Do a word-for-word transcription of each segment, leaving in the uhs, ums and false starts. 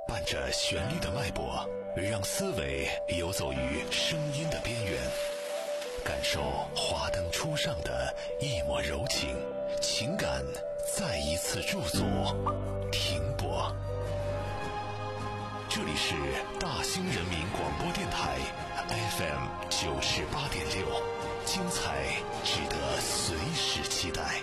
伴着旋律的脉搏，让思维游走于声音的边缘，感受华灯初上的一抹柔情，情感再一次驻足停泊。这里是大兴人民广播电台 F M 九十八点六，精彩值得随时期待。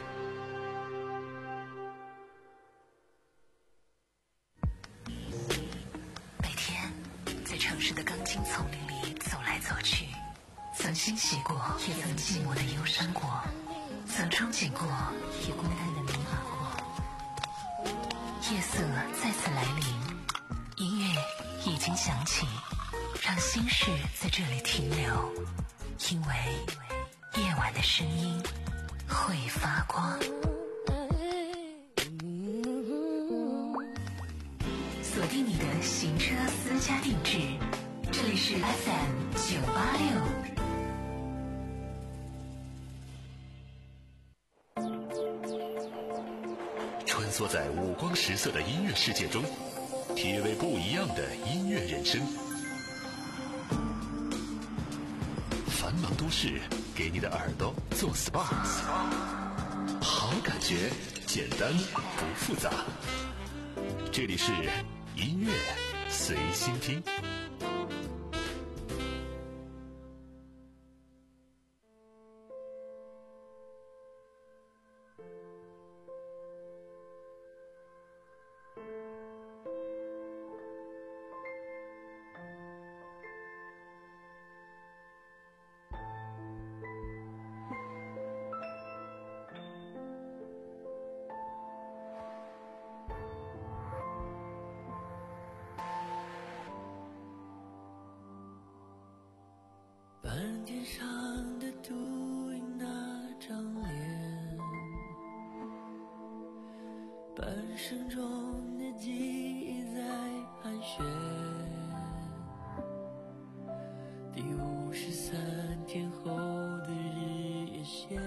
每天在城市的钢筋丛林里走来走去，曾欣喜过，也曾寂寞的忧伤过，曾憧憬过，也孤单的迷茫过。夜色再次来临，音乐已经响起，让心事在这里停留，因为夜晚的声音会发光。锁定你的行车私家定制，这里是 F M 九八六。 穿梭在五光十色的音乐世界中，体味不一样的音乐人生。繁忙都市给你的耳朵做 S P A， 好感觉简单不复杂。这里是音乐随心听。 半天上的独影那张脸，半生中的记忆在盘旋，第五十三天后的日夜线，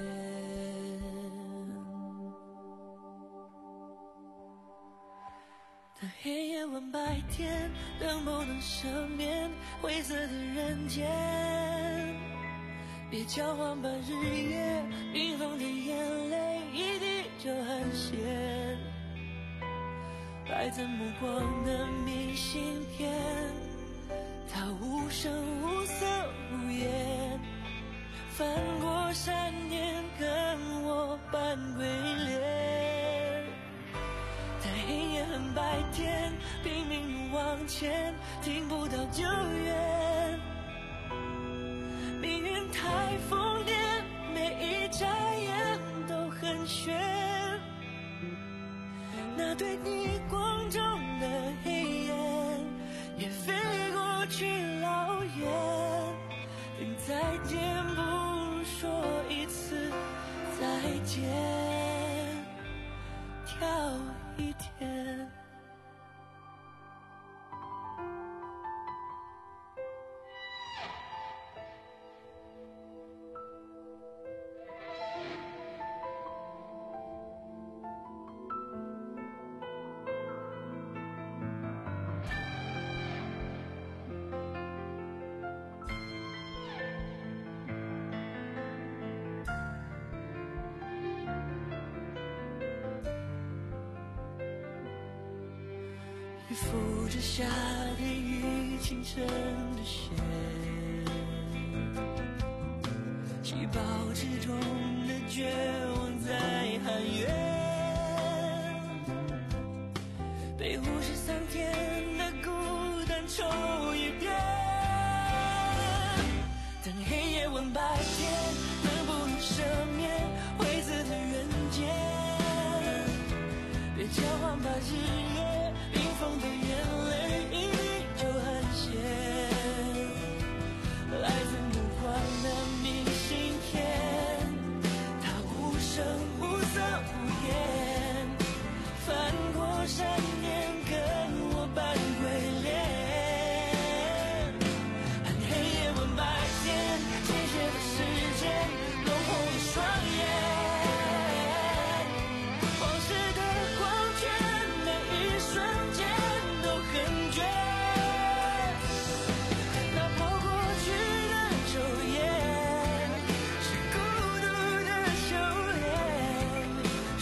当黑夜换白天，能不能赦免灰色的人间？别交换吧日夜，冰封的眼泪一滴就很咸，来自目光的明信片，它无声无色无言，翻过山巅跟我扮鬼脸，但黑夜和白天拼命往前，听不到救援，命运太疯癫，每一眨眼都很悬，那对逆光中的黑眼也飞过去老远，等再见不如说一次再见，跳一天。雨覆着夏天与清晨的雪，细胞之中的绝望在喊冤，被五十三天的孤单抽一遍，等黑夜问白天，能不能赦免灰色的人间？别交换吧日夜，冰封的眼泪一滴就很咸，来自目光的明信片，它无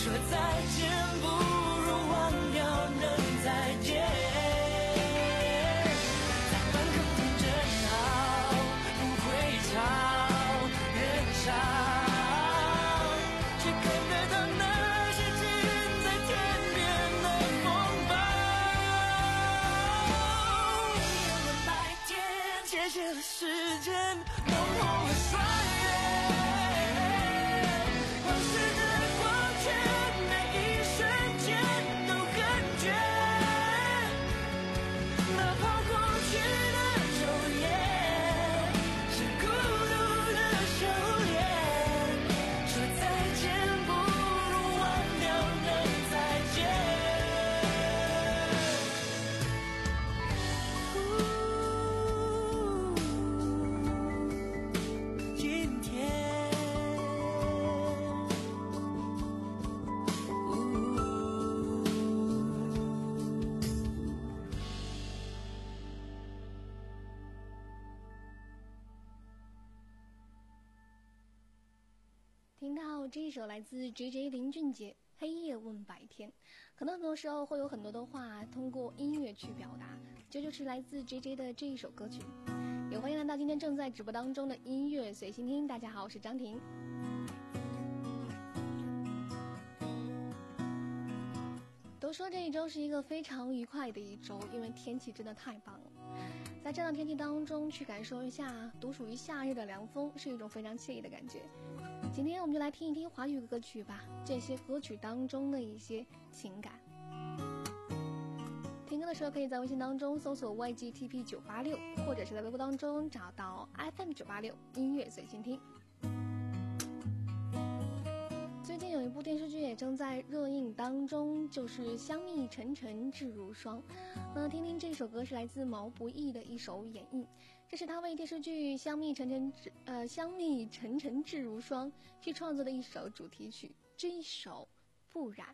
说再见不如忘掉能再见，在门口等真好，不会吵人少，却看得到那些近在天边的风暴。因为白天谢谢了时间，弄红了双眼。 听到这一首来自 J J 林俊杰《黑夜问白天》，可能很多时候会有很多的话通过音乐去表达，这就是来自 J J 的这一首歌曲。也欢迎来到今天正在直播当中的音乐随心听，大家好，我是张婷。都说这一周是一个非常愉快的一周，因为天气真的太棒了。在这样的天气当中去感受一下独属于夏日的凉风，是一种非常惬意的感觉。今天我们就来听一听华语歌曲吧，这些歌曲当中的一些情感。听歌的时候可以在微信当中搜索 Y G T P 九八六， 或者是在微博当中找到 F M 九八六音乐随心听。最近有一部电视剧也正在热映当中，就是香蜜沉沉烬如霜。那听听这首歌是来自毛不易的一首演绎，这是他为电视剧香蜜沉沉呃香蜜沉沉烬如霜去创作的一首主题曲，这一首不染。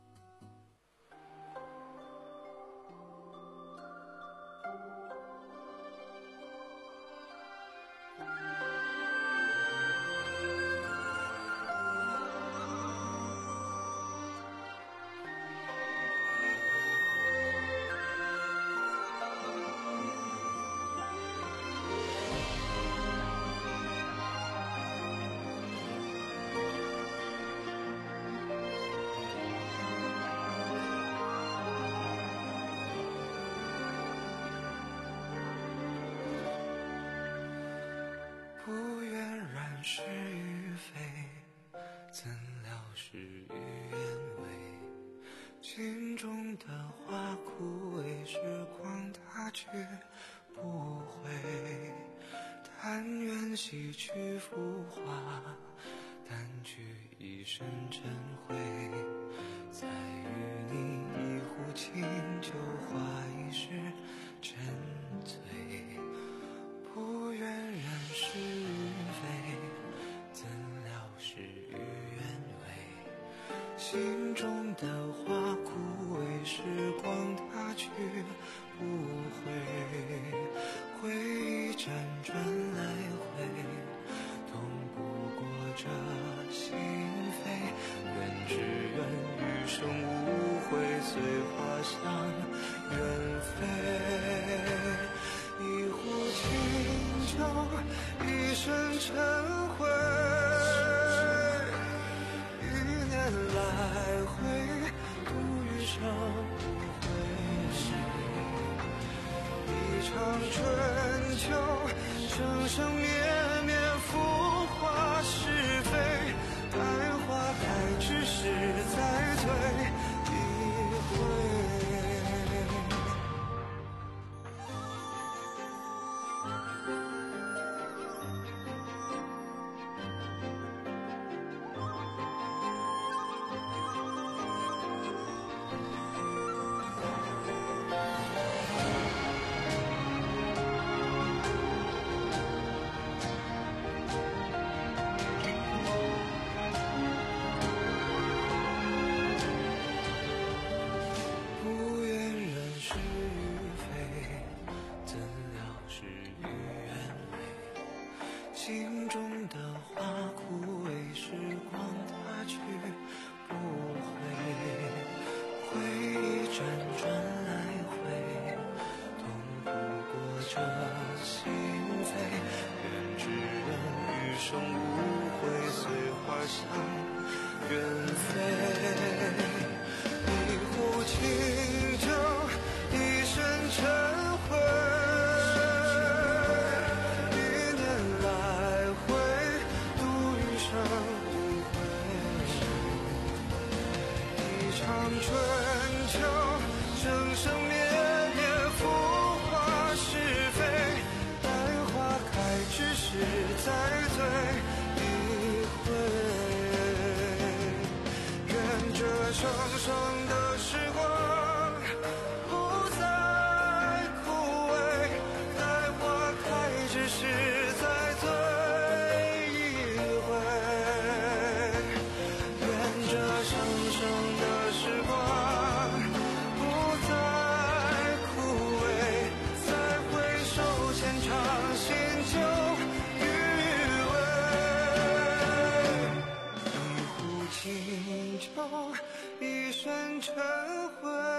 是与非，怎料事与愿违。心中的花枯萎，时光它却不回。但愿洗去浮华，掸去一身尘灰。再与你一壶清酒，话一世沉醉。不愿人是与非，怎料事与愿违。心中的花枯萎，时光它却不回。回忆辗转来回，痛不过这心扉。愿只愿余生无悔，随花香远飞。一壶清酒，一身尘灰。一年来回，度余生无悔。一场春秋，生生灭灭，浮华是非。待花开之时，再醉一回。 春秋，生生灭灭，浮华是非，待花开之时再醉一回。愿这生生的时光不再枯萎，待花开之时再醉一回。愿这生生的时光不再枯萎，再回首浅尝新旧余味。一壶清酒，一身尘灰，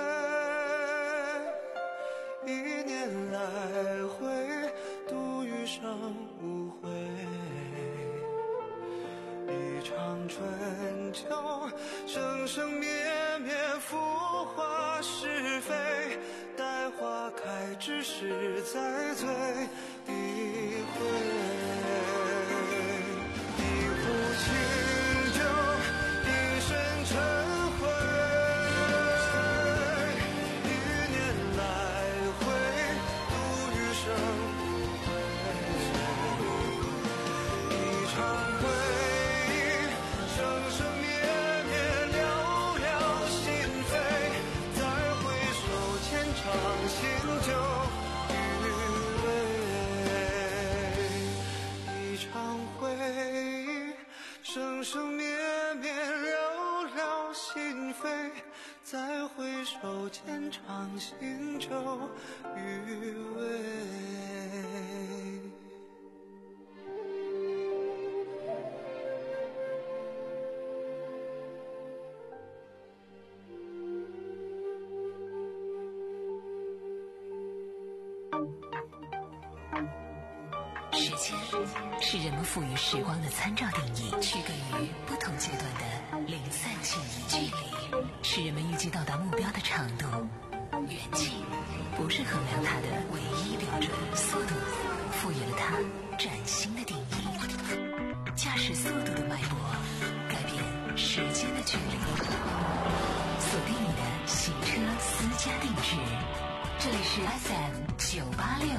一年来回，度余生无悔。一场春秋，生生灭灭，浮华是非，待花开之时再醉一回。一壶清酒，一身尘灰，一年来回，度余生无悔。一场回忆，生生灭灭，寥寥心扉，再回首浅尝新旧余味。一场回忆，生生灭灭，寥寥心扉，再回首浅尝新旧余味。 时间是人们赋予时光的参照定义，区隔于不同阶段的零散记忆。距离是人们预计到达目标的长度，远近不是衡量它的唯一标准。速度赋予了它崭新的定义，驾驶速度的脉搏改变时间的距离。锁定你的行车私家定制，这里是 S M 九八六。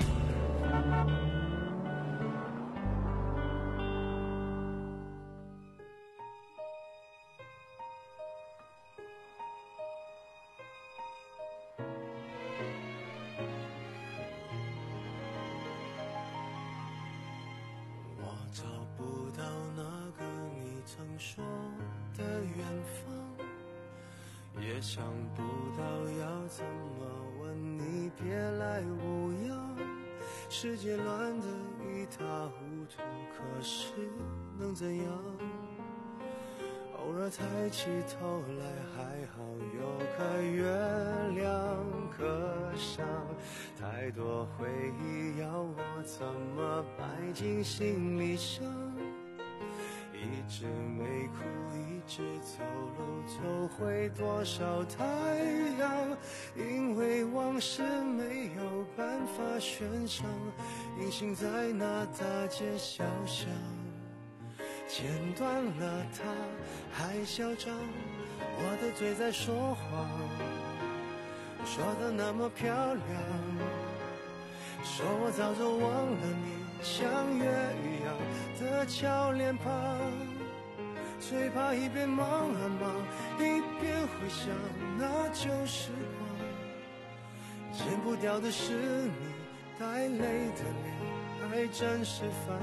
找不到那个你曾说的远方，也想不到要怎么问你别来无恙。世界乱得一塌糊涂，可是能怎样？偶尔抬起头来，还好有个月亮可赏。太多回忆要我怎么摆进行李箱？一直没哭，一直走路，走回多少太阳？因为往事没有办法悬赏，隐形在那大街小巷。剪断了它还嚣张，我的嘴在说谎，说的那么漂亮，说我早就忘了你像月一样的俏脸庞。最怕一边忙啊忙，一边回想那旧时光，剪不掉的是你带泪的脸，爱真是烦。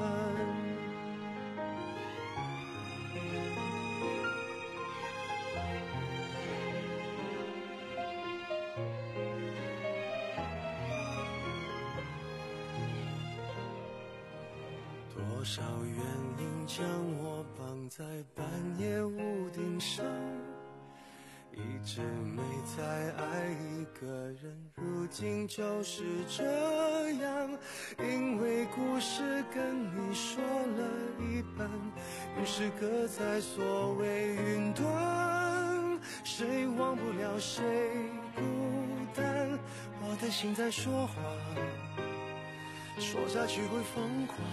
多少原因将我绑在半夜屋顶上，一直没再爱一个人，如今就是这样。因为故事跟你说了一半，于是搁在所谓云端，谁忘不了谁孤单。我的心在说谎，说下去会疯狂。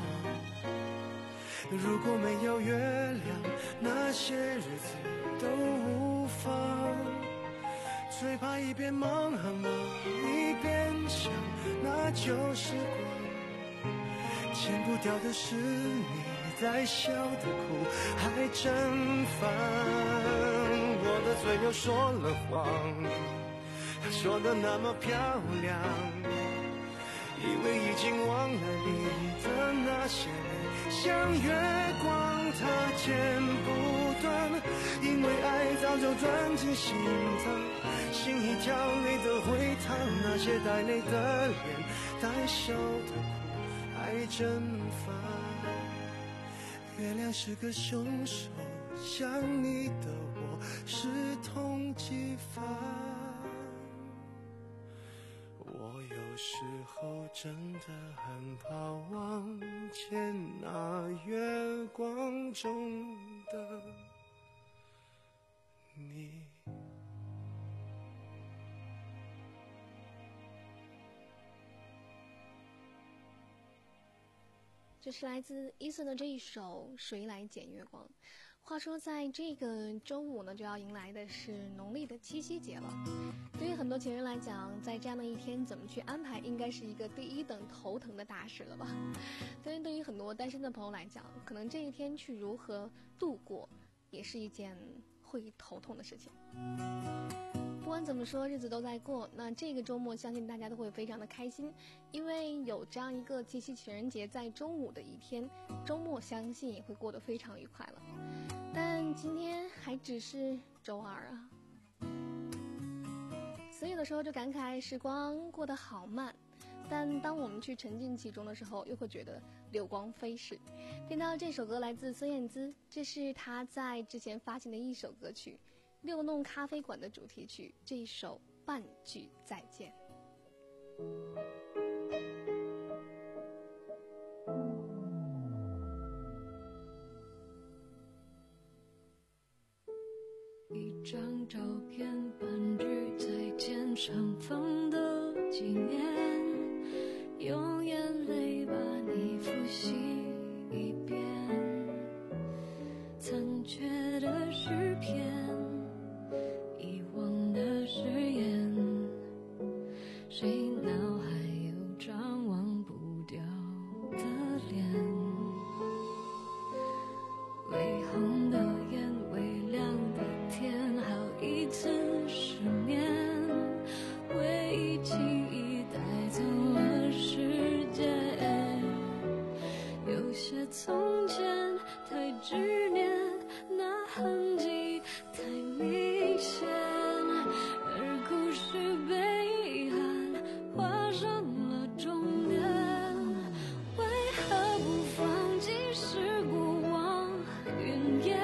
如果没有月亮，那些日子都无妨。 最怕一边忙一边想，那就是光。剪不掉的是你在笑的苦，还真烦。我的嘴又说了谎，说的那么漂亮，以为已经忘了你的那些泪，像月光它剪不断，因为爱早就钻进心脏，心一跳泪都会淌，那些带泪的脸，带笑的苦，还真烦。月亮是个凶手，想你的我是痛几番。我有时候真的很怕望见那月光中的你。 这是来自伊森的这一首《谁来捡月光》。话说在这个周五呢，就要迎来的是农历的七夕节了。对于很多情人来讲，在这样的一天怎么去安排，应该是一个第一等头疼的大事了吧。但是对于很多单身的朋友来讲，可能这一天去如何度过，也是一件会头痛的事情。不管怎么说，日子都在过，那这个周末相信大家都会非常的开心，因为有这样一个七夕情人节在周五的一天，周末相信也会过得非常愉快了。但今天还只是周二啊，所以有的时候就感慨时光过得好慢，但当我们去沉浸其中的时候，又会觉得流光飞逝。听到这首歌来自孙燕姿，这是她在之前发行的一首歌曲《六弄咖啡馆》的主题曲，这一首《半句再见》。 一张照片，半句再见，相逢的纪念，用眼泪把你复习一遍，残缺的诗篇，遗忘的誓言，谁脑海有张忘不掉的脸，微红的眼，微亮的天，好一次失眠，回忆轻易带走了时间，有些从前太执念，那痕迹太明显，而故事被遗憾画上了终点，为何不放弃是过往云烟，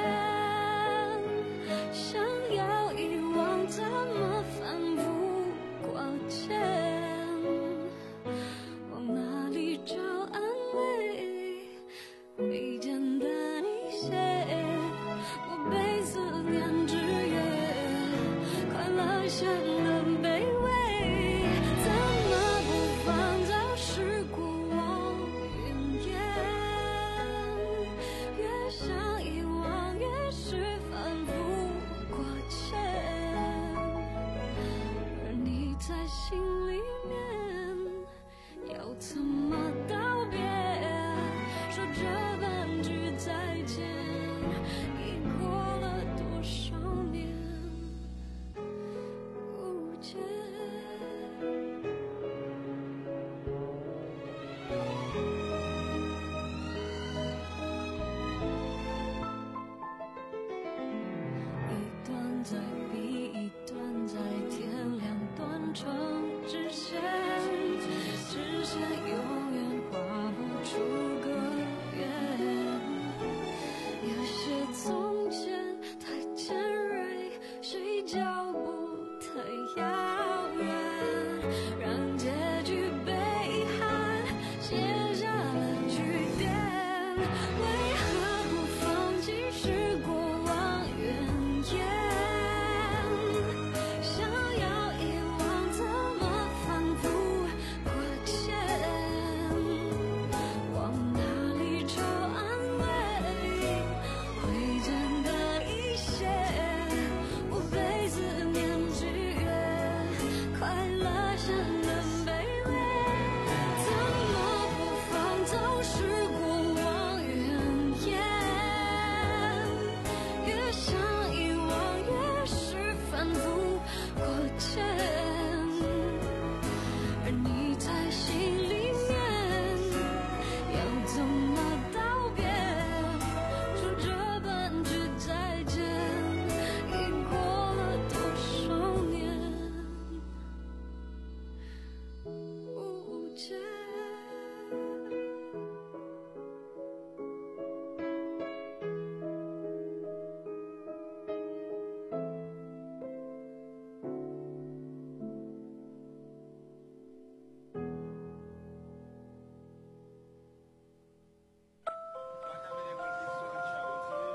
想要遗忘怎么反复挂牵。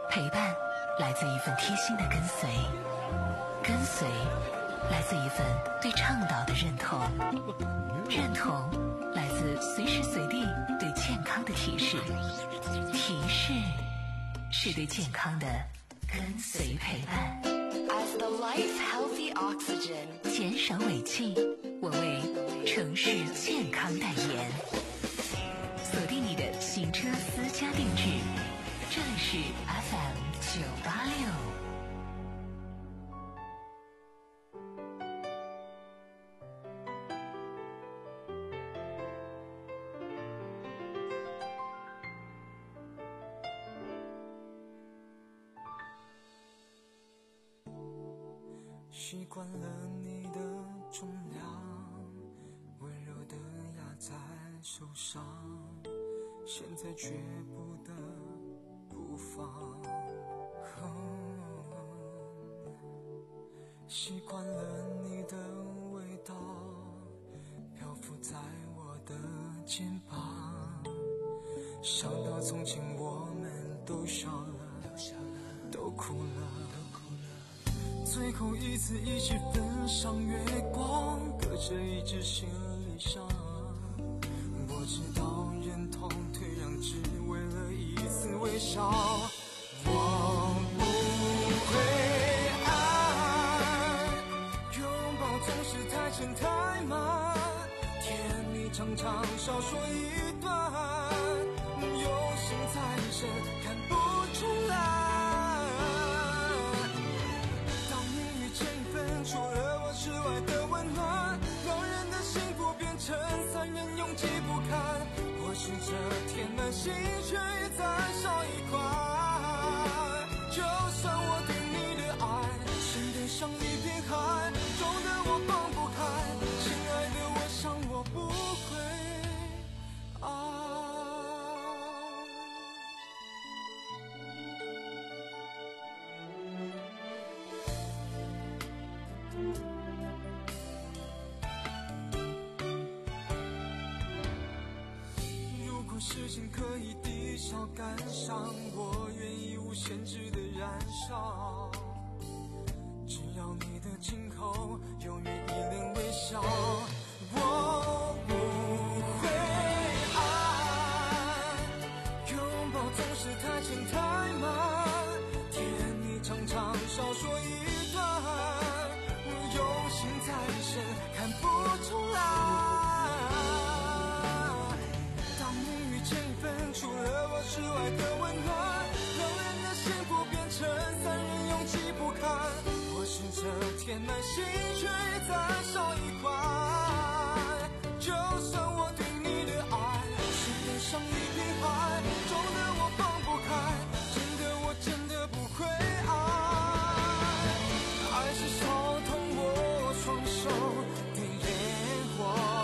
陪伴来自一份贴心的跟随，跟随来自一份对倡导的认同，认同来自随时随地对健康的提示，提示是对健康的跟随陪伴。 As the lights healthy oxygen， 减少尾气，我为城市健康代言。锁定你的行车私家定制，这里是 F M 九八六。 习惯了你的重量，温柔的压在手上，现在却步的步伐。习惯了你的味道，漂浮在我的肩膀，想到从前我们都笑了，都哭了，最后一次一起分享月光，隔着一只行李箱。我知道忍痛退让只为了一次微笑，我不会爱，拥抱总是太沉太慢，甜蜜常常少说一段，有心在身看不出来。除了我之外的温暖，让人的幸福变成三人拥挤不堪。我试着填满心，却再少一块。就算我对你的爱深得像一片海，重的我放不开。亲爱的，我想我不会爱。事情可以抵消感伤，我愿意无限制的燃烧，只要你的今后永远一脸微笑。我不会爱，拥抱总是太轻太慢，甜蜜常常少说一段，用心在身看不出来。除了我之外的温暖，让人的幸福变成三人拥挤不堪。我试着填满心，却再少一块。就算我对你的爱深得像一片海，重的我放不开，真的我真的不会爱。爱是烧痛我双手的烟火。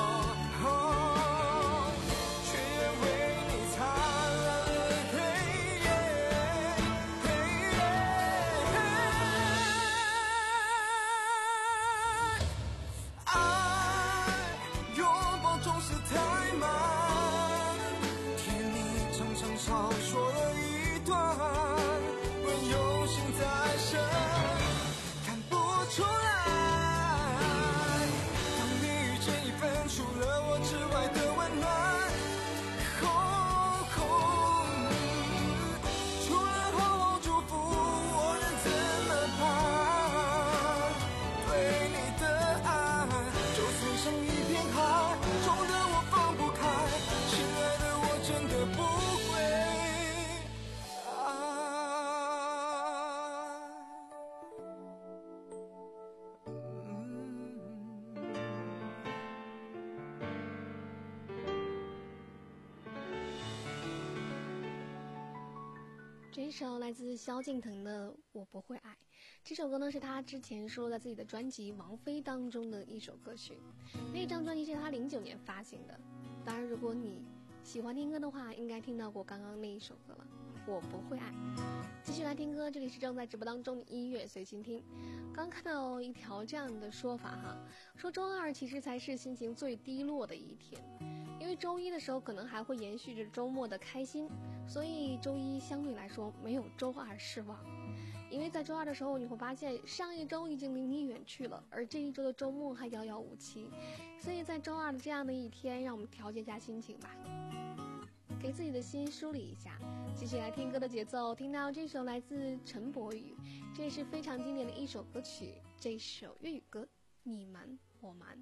这一首来自萧敬腾的《我不会爱》，这首歌呢是他之前收录在自己的专辑《王菲》当中的一首歌曲。那张专辑是他零九年发行的。当然，如果你喜欢听歌的话，应该听到过刚刚那一首歌了。 我不会爱。继续来听歌，这里是正在直播当中的音乐随心听。刚看到一条这样的说法哈，说周二其实才是心情最低落的一天，因为周一的时候可能还会延续着周末的开心，所以周一相对来说没有周二失望。因为在周二的时候，你会发现上一周已经离你远去了，而这一周的周末还遥遥无期，所以在周二的这样的一天，让我们调节一下心情吧，给自己的心梳理一下。继续来听歌的节奏，听到这首来自陈柏宇，这也是非常经典的一首歌曲，这首粤语歌《你瞒我瞒》。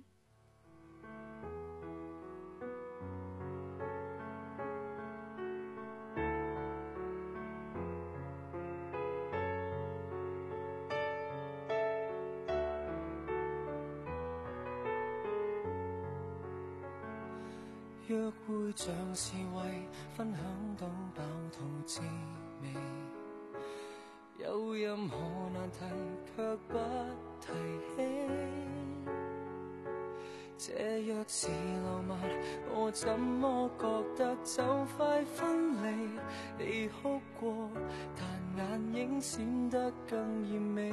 約會像是為分享到飽肚滋味，有任何難題卻不提起，這若是浪漫，我怎麼覺得就快分離？你哭過，但眼影閃得更豔美。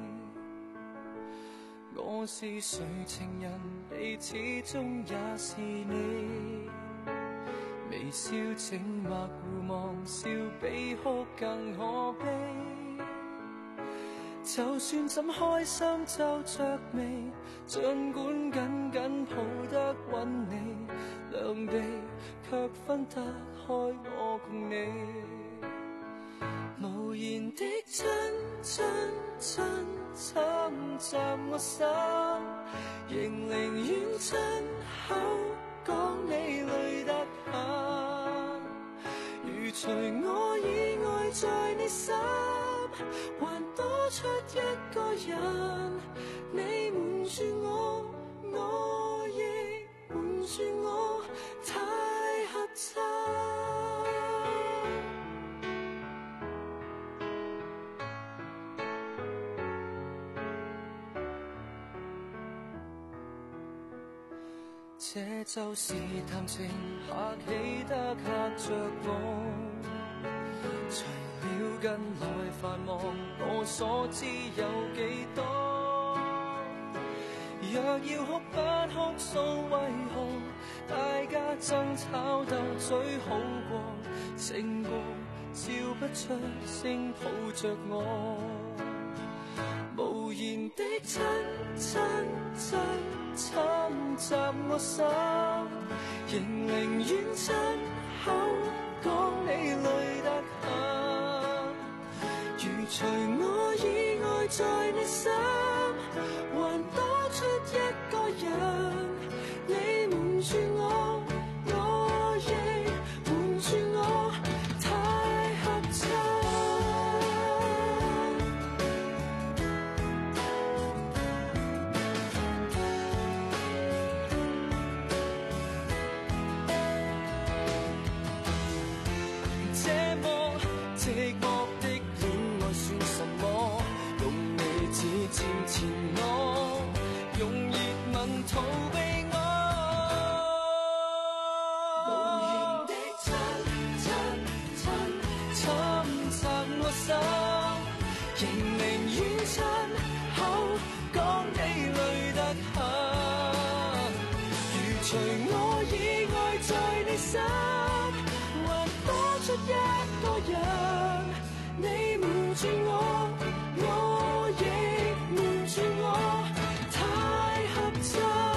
我是誰情人，你始終也是你。微笑靜默互望，笑比哭更可悲。就算怎開心皺着眉，儘管緊緊抱得穩你，兩地卻分得開我共你。無言的親親親侵襲我心，仍寧願親口講你累得很。如除我以外在你心，還多出一個人，你瞞住我，我亦瞞住我，太合襯。這就是談情客氣得嚇着我，除了近來繁忙，我所知有幾多？若要哭不哭訴，為何大家爭吵鬥嘴好過，勝過笑不出聲抱着我，無言的親親親侵襲我心，仍寧願親口講你累得很。如除我以外在你心，還多出一個人，你瞞住我，我亦瞞住我，太合襯。寂寞的戀愛算什麼？用你指尖纏我，用熱吻逃避我。無言的親親親侵襲我心，仍寧願親口講你累得很。如除我以外在你心，還多出一個人，你瞞住我，我亦瞞住我，太合襯。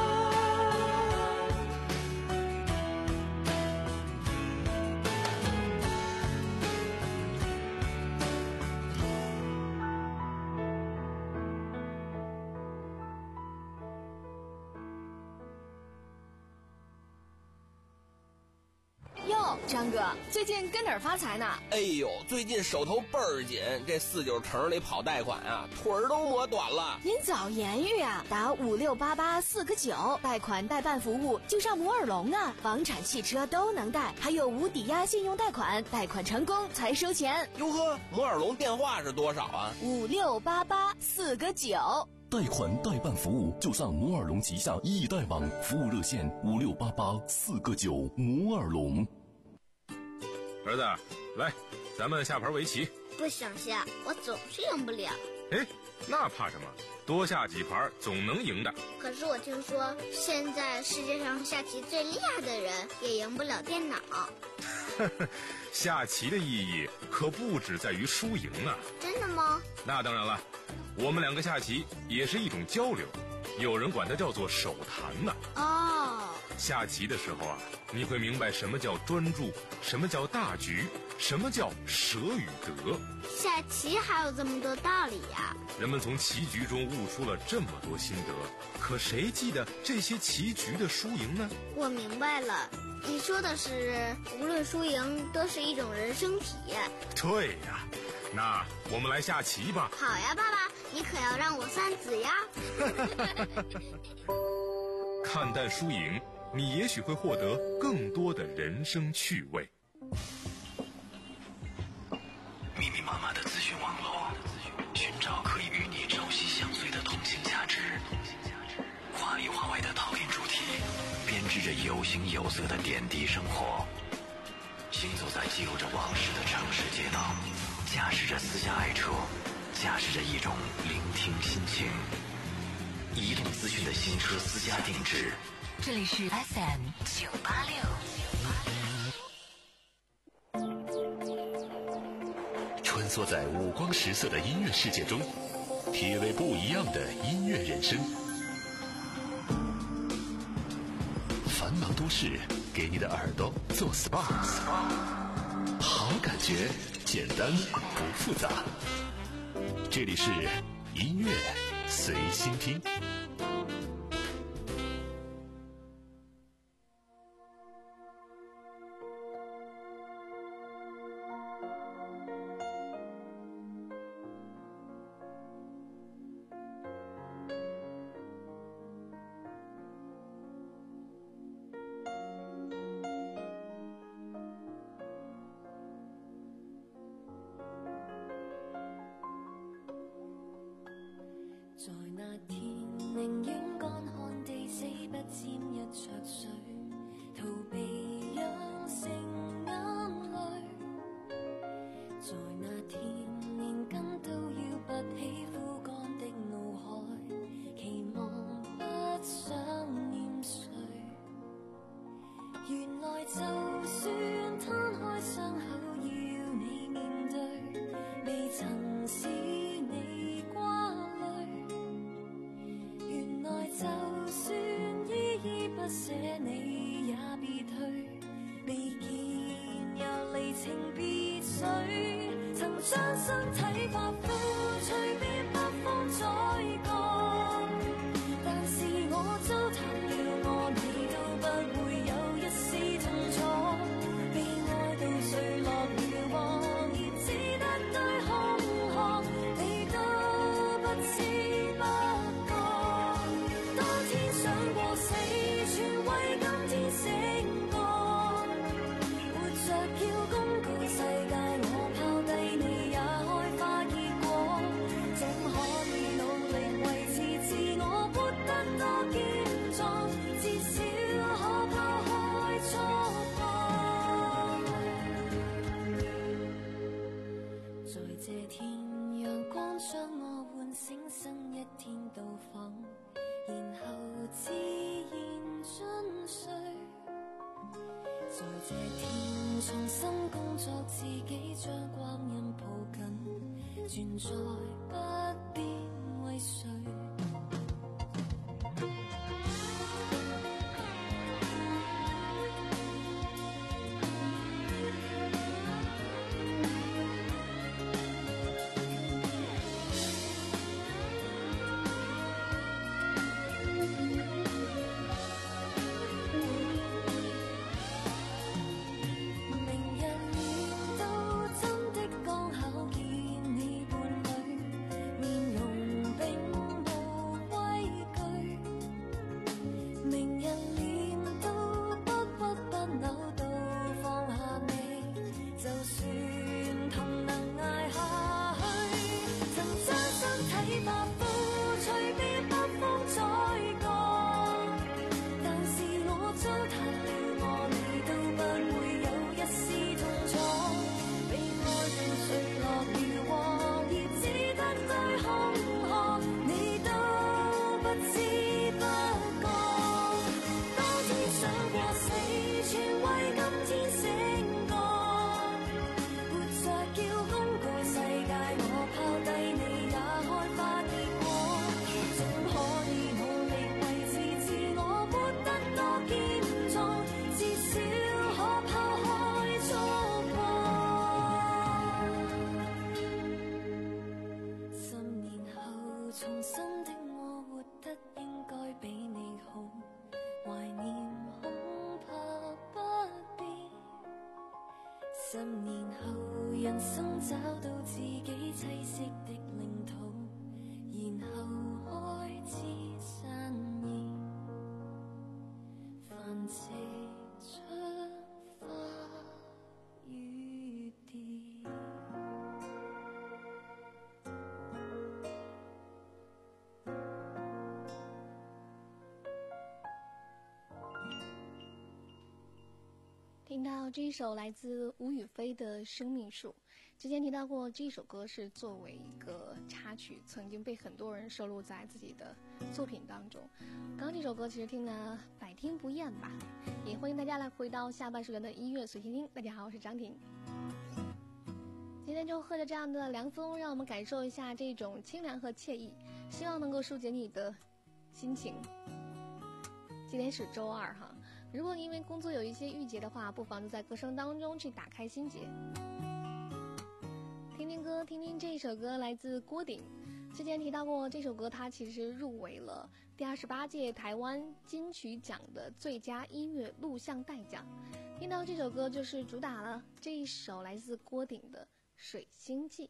哟，张哥，最近跟哪儿发财呢？ 哎呦，最近手头倍儿紧，这四九城里跑贷款啊，腿儿都磨短了。 您早言语啊，打五六八八四个九，贷款代办服务就上摩尔龙啊，房产、汽车都能贷，还有无抵押信用贷款，贷款成功才收钱。 哟呵，摩尔龙电话是多少啊？ 五六八八四个九。 贷款代办服务就上摩尔龙旗下易贷网，服务热线五六八八四个九摩尔龙。 儿子，来，咱们下盘围棋。 不想下，我总是赢不了。 哎，那怕什么？多下几盘总能赢的。 可是我听说，现在世界上下棋最厉害的人也赢不了电脑。 下棋的意义可不只在于输赢啊。 真的吗？ 那当然了，我们两个下棋也是一种交流，有人管它叫做手谈呢。 哦， 下棋的时候啊，你会明白什么叫专注，什么叫大局，什么叫舍与得。 下棋还有这么多道理呀！ 人们从棋局中悟出了这么多心得，可谁记得这些棋局的输赢呢？ 我明白了，你说的是无论输赢都是一种人生体验。 对呀，那我们来下棋吧。 好呀，爸爸，你可要让我三子呀。 看淡输赢，你也许会获得更多的人生趣味。 密密麻麻的资讯网络，寻找可以与你朝夕相随的同性价值，华里华外的讨论主题，编织着有形有色的点滴生活。行走在记录着往事的城市街道，驾驶着私家爱车，驾驶着一种聆听心情。移动资讯的新车私家定制， 这里是 F M 九八六。 穿梭在五光十色的音乐世界中，体味不一样的音乐人生。繁忙都市给你的耳朵做 S P A， 好感觉，简单不复杂。这里是音乐随心听。 在那天宁愿乾看地死不沾一滴水，逃避讓成眼淚。在那天連根都要拔起枯乾的腦海，期望不想淹碎。原來就算攤開傷口要你面對，未曾使你掛慮。原來就算依依不捨，你也別退，未見又離情別緒。曾將身體發膚，隨便北風再降，但是我糟蹋了我，你都不會有一絲痛楚。被愛到垂落了黃，而只得對空殼，你都不知不覺。當天想過死，全為今天醒覺，活着要公告世界，我拋低你也開花結果，怎可以努力維持自我活得多健壯，至少可拋開束縛。在這天陽光將我喚醒，新一天到訪，然後自然進睡。在這天重新工作，自己將光陰抱緊，全在不變為誰。明日遇到真的剛巧見你伴侶，面容冰十年後，人生找到自己棲息的領土，然後開始散意，繁殖出花與蝶。 听到这一首来自吴雨霏的《生命树》，之前提到过，这首歌是作为一个插曲，曾经被很多人收录在自己的作品当中。刚刚这首歌其实听得百听不厌吧，也欢迎大家来回到下半时段的音乐随听听。大家好，我是张婷。今天就喝着这样的凉风，让我们感受一下这种清凉和惬意，希望能够疏解你的心情。今天是周二哈，如果因为工作有一些郁结的话，不妨就在歌声当中去打开心结。听听歌，听听这首歌，来自郭顶。之前提到过，这首歌它其实入围了第二十八届台湾金曲奖的最佳音乐录像带奖。听到这首歌就是主打了这一首来自郭顶的《水星记》。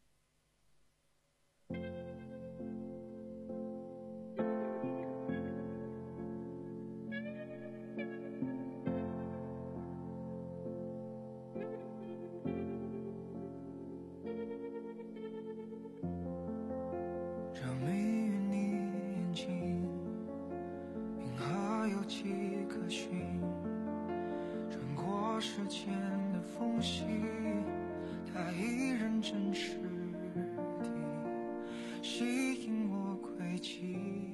这美于你眼睛，银河有迹可循，穿过时间的缝隙，它依然真实地吸引我轨迹。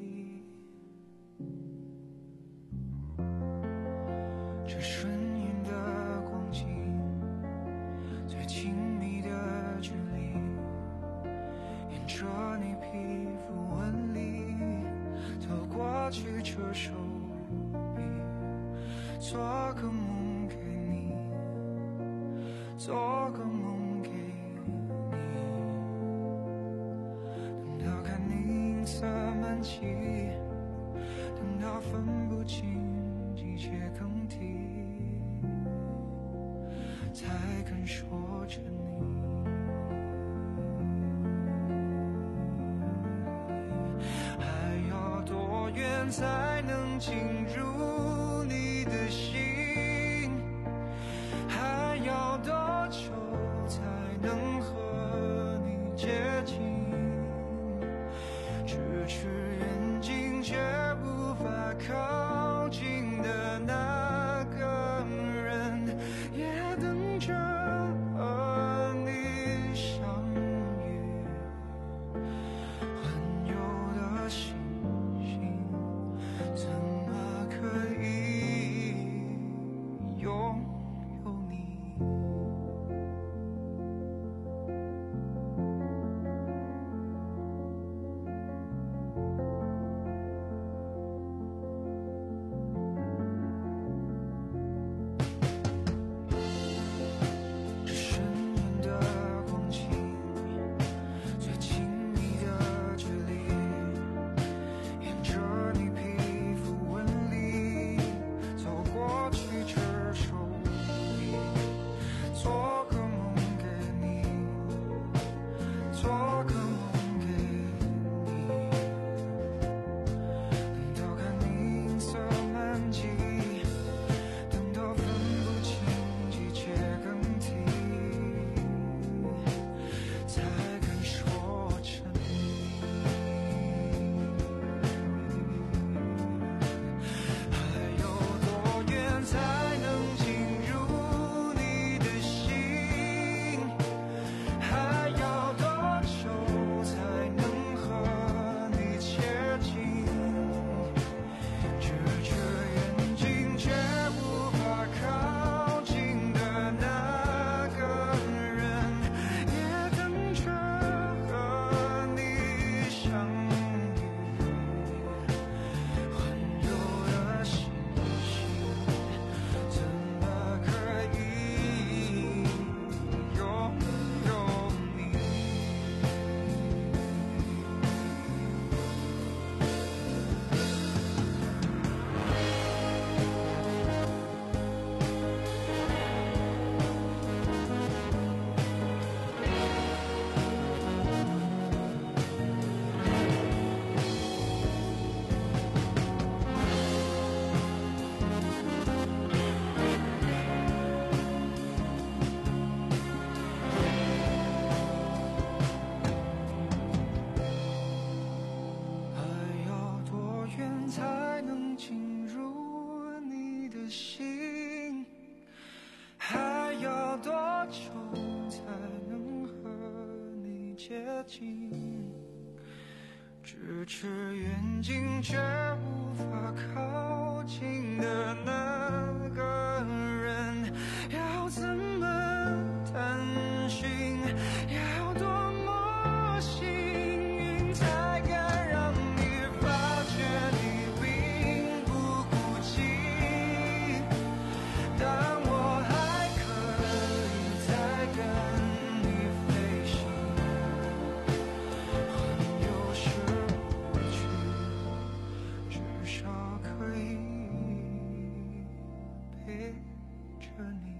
这瞬眼的光景，最亲密的距离，沿着你皮肤纹理，走过去这手臂，做个梦给你，做个梦给你，等到看你银色满际，等到分不清季节更替，才肯说着你。还要多远才能进入你的心？还要多久才能和你接近？咫尺远近却无法靠近的那个人，也等着和你相遇。环游的星星，怎么可以天才能进入你的心？还要多久才能和你接近？咫尺远近却无法靠近的那个人，要怎么探寻？要多么幸运才敢让你发觉你并不孤寂？当我还可以再跟你飞行，环游世界，至少可以陪着你。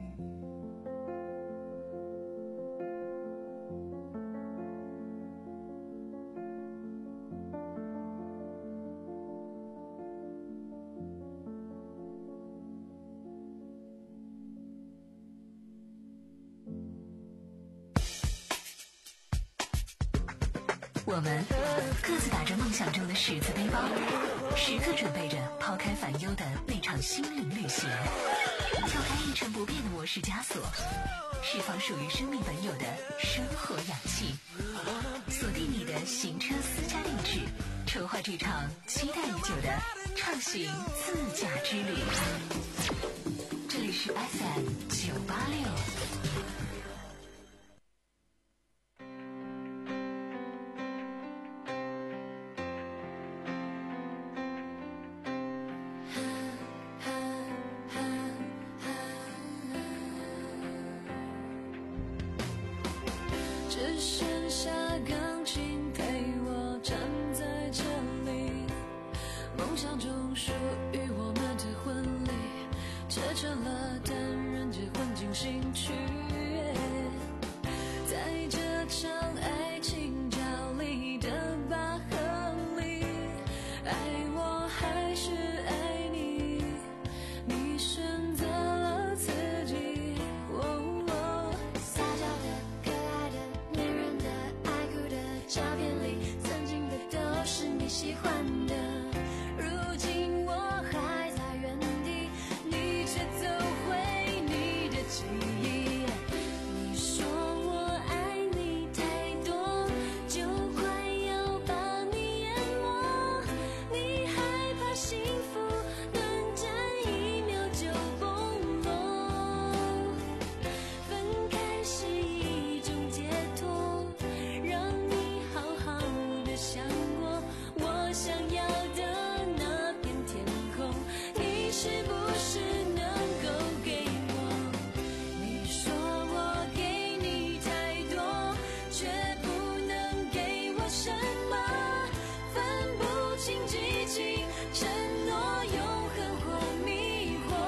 我们各自打着梦想中的十字背包，时刻准备着抛开烦忧的那场心灵旅行，跳开一成不变的模式枷锁，释放属于生命本有的生活氧气，锁定你的行车私家定制，筹划这场期待已久的畅行自驾之旅。这里是 F M 九八六。 只剩下钢琴陪我站在这里，梦想中属于我们的婚礼，这成了单人结婚进行曲。在这场爱情角力的拔河里，爱我还是爱你，你选择了自己。 撒娇的可爱的黏人的爱哭的照片里，曾经的都是你喜欢的，如今我还在原地，你却走回你的记忆。你说我爱你太多，就快要把你淹没，你害怕幸福短暂一秒就崩落，分开是一种解脱，让你好好的想我，我想要的那片天空，你是不是能够给我？你说我给你太多，却不能给我什么，分不清激情、承诺、永恒或迷惑。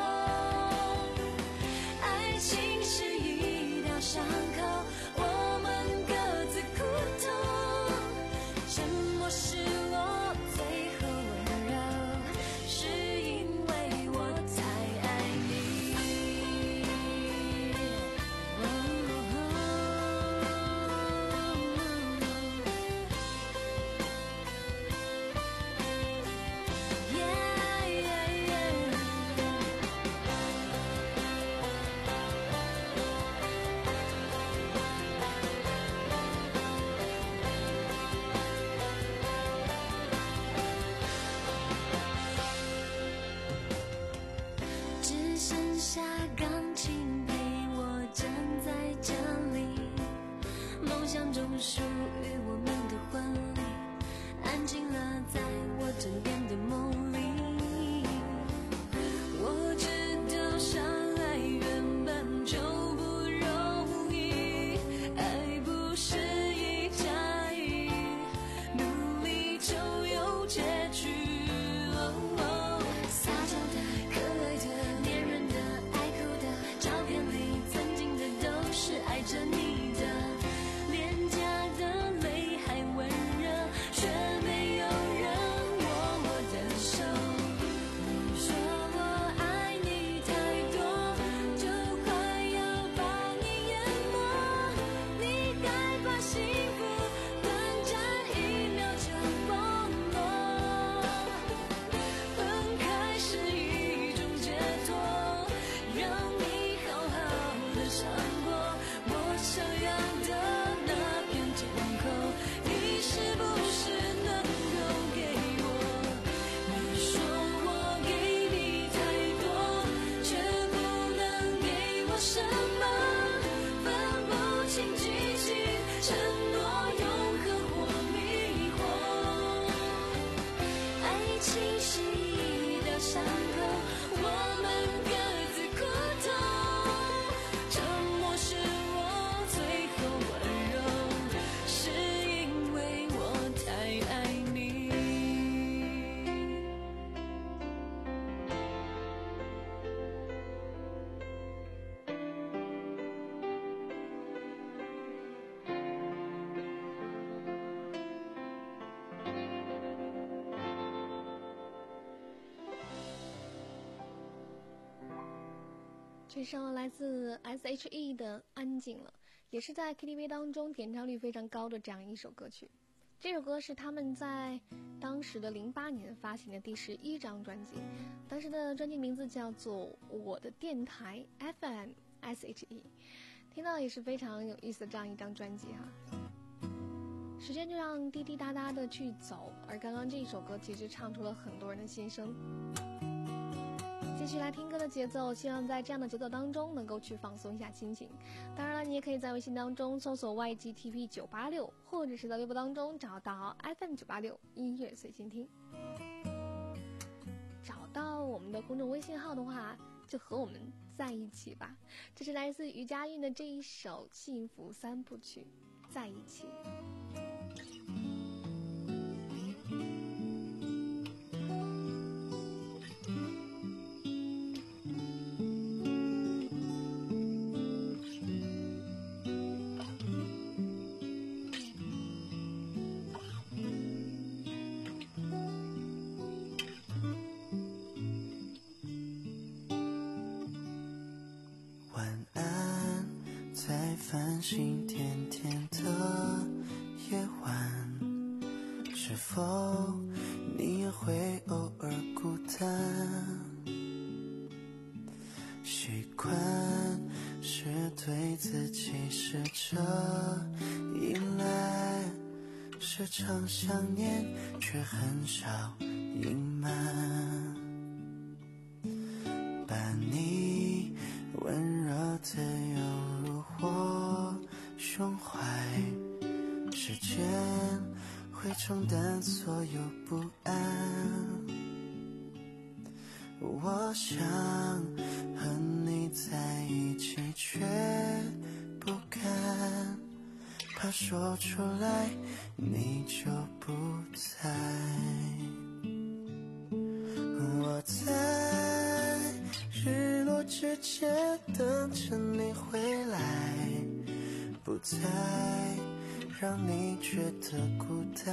爱情是一道伤口，我们各自苦痛，沉默是我最后温柔，是因为我才爱你。只剩下钢琴陪我站在这里，梦想中属于我们的婚礼，安静了在我枕边的梦里。我知道相爱原本就不容易，爱不是一加一，努力就有结局。撒娇的可爱的黏人的爱哭的照片里，曾经的都是爱着你的，脸颊的泪还温热，却没有人握我的手。 伤口，我们各自苦痛，沉默是我最后温柔，是因为我太爱你。 这首来自 S H E 的《安静了》，也是在 K T V 当中点唱率非常高的这样一首歌曲。这首歌是他们在当时的零八年发行的第十一张专辑，当时的专辑名字叫做《我的电台 F M S H E》，听到也是非常有意思的这样一张专辑哈。时间就让滴滴答答的去走，而刚刚这一首歌其实唱出了很多人的心声。继续来听歌的节奏，希望在这样的节奏当中能够去放松一下心情。当然了，你也可以在微信当中搜索 Y G T P 九八六，或者是在微博当中找到 F M 九八六音乐随心听。找到我们的公众微信号的话，就和我们在一起吧。这是来自于佳韵的这一首幸福三部曲，在一起。 繁星点点的夜晚，是否你也会偶尔孤单？习惯是对自己试着依赖，时常想念却很少隐瞒，把你温热的拥入我胸怀，时间会冲淡所有不安。我想和你在一起，却不敢，怕说出来你就不在。我在日落之前等着你回来，不再让你觉得孤单。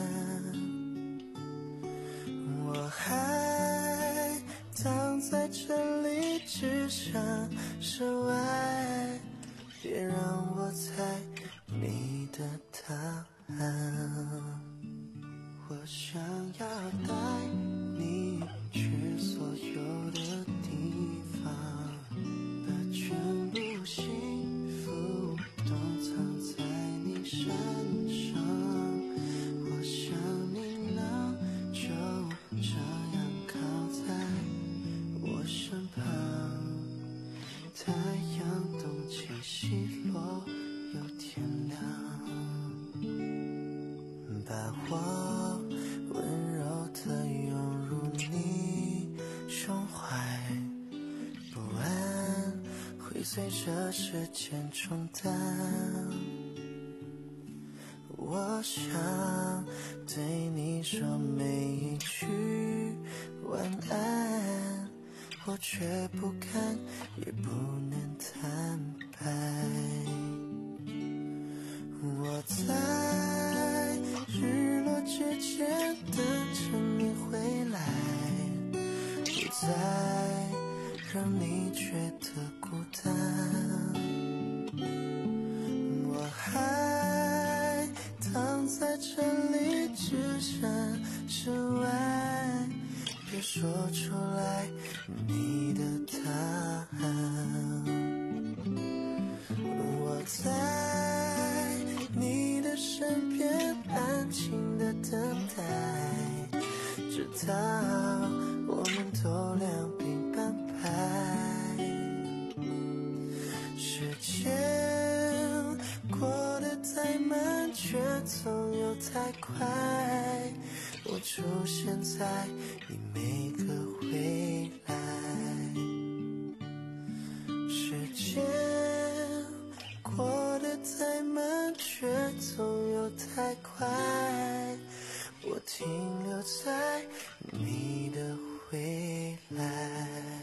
我还躺在这里，只想室外，别让我猜你的答案。我想要带你去所有的地方，把全部幸福都藏在你身上。我想你能就这样靠在我身旁，太阳东起西落又天亮，把我温柔地拥入你胸怀，不安会随着时间冲淡。我想对你说每一句晚安，我却不敢也不能坦白。我在日落之前等着你回来，不再让你觉得孤单。我还躺在这里，只想室外，别说出来你的答案。我在你的身边安静的等待，直到我们都两鬓斑白。时间过得太慢，却总又太快，我出现在你每个回躲在你的未来。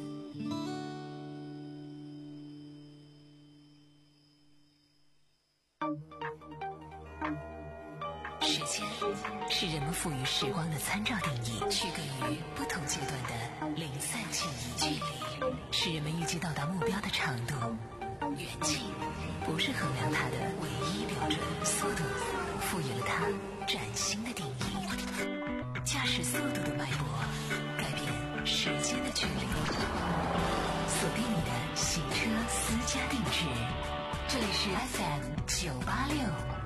时间是人们赋予时光的参照定义，区隔于不同阶段的零散记忆。距离是人们预计到达目标的长度，远近不是衡量它的唯一标准，速度赋予了它崭新的定义。驾驶速度的脉搏，改变时间的距离。锁定你的行车私家定制，这里是 F M 九八六。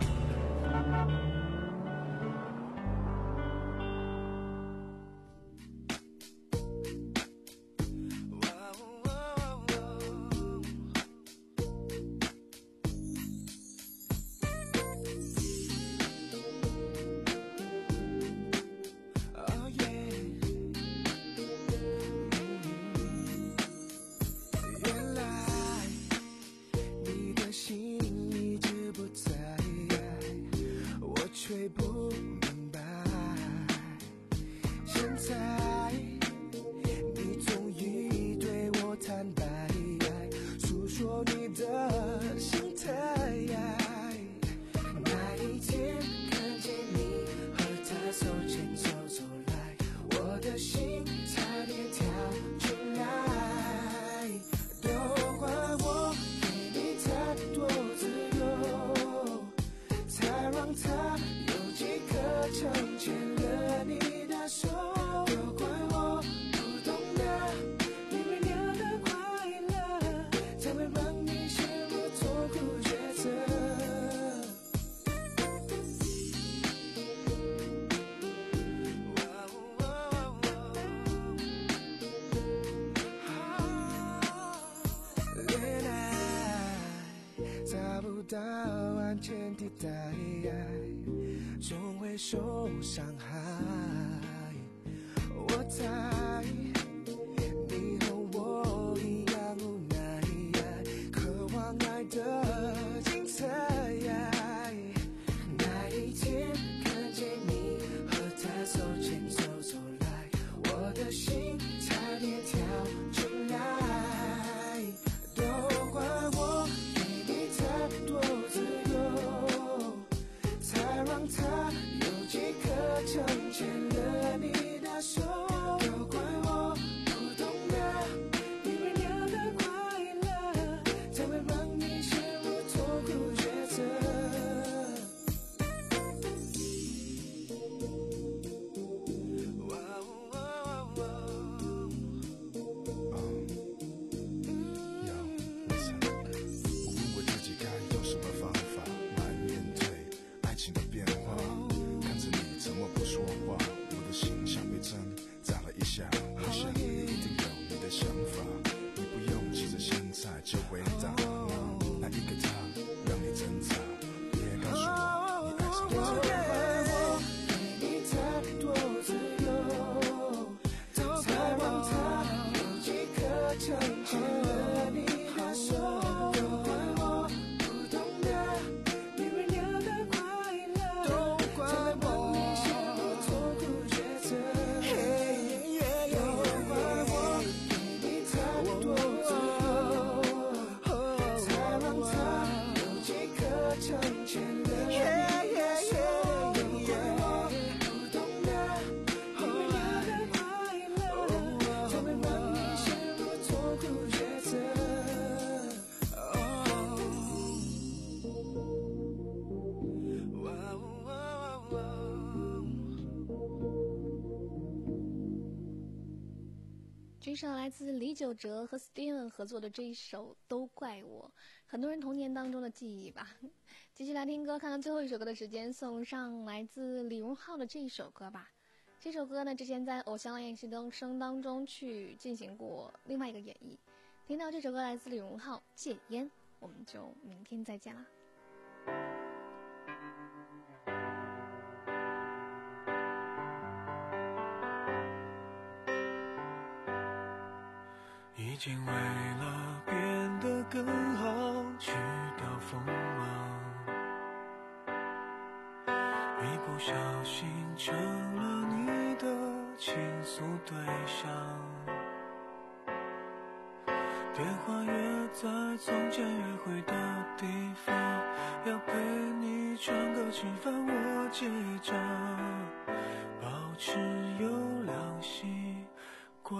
到安全地带，总会受伤害。我猜你和我一样无奈，渴望爱的精彩。那一天看见你和他手牵手走来，我的心差点跳进来。都怪我多自由，才让他有机可乘，牵了你的手。都怪我不懂得你微妙的快乐，才会让你陷入痛苦抉择。就回答那一个他让你挣扎，别告诉我你爱上我。都怪我给你太多自由，才让他有机可乘，牵了你的手。都怪我不懂得你微妙的快乐，都怪我你陷入痛苦抉择。都怪我给你太多自由，成全了你的手。都怪我不懂得你微妙的快乐，才会让你陷入痛苦抉择。 这首来自李玖哲和 Steven 合作的这一首《都怪我》，很多人童年当中的记忆吧。继续来听歌，看到最后一首歌的时间，送上来自李荣浩的这一首歌吧。这首歌呢，之前在偶像练习生当中去进行过另外一个演绎。听到这首歌来自李荣浩《戒烟》，我们就明天再见啦。 已经为了变得更好去掉锋芒，一步不小心成了你的倾诉对象，电话约在从前约会的地方，要陪你唱歌吃饭我结账，保持优良习惯。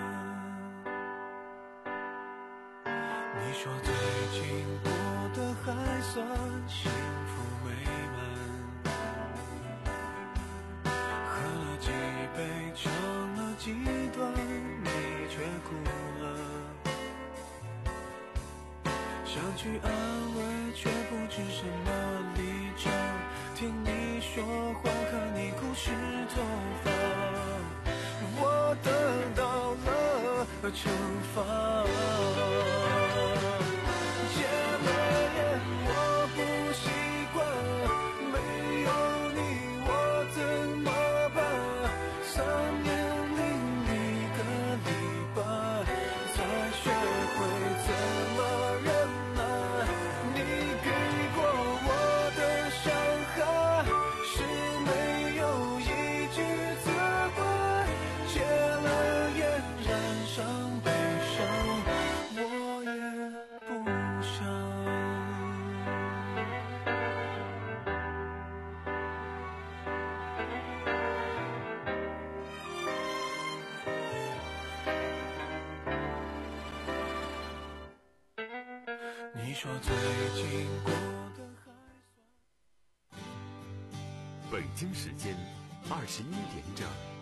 你说最近过得还算幸福美满，喝了几杯唱了几段你却哭了，想去安慰却不知什么立场，听你说话看你哭湿头发，我得到了惩罚，戒了烟我不习惯，没有你我怎么办，三年零一个礼拜才学会怎么忍耐，你给过我的伤害是没有一句责怪，戒了烟染上悲伤我也不想。你说最近过得还算。 北京时间二十一点整。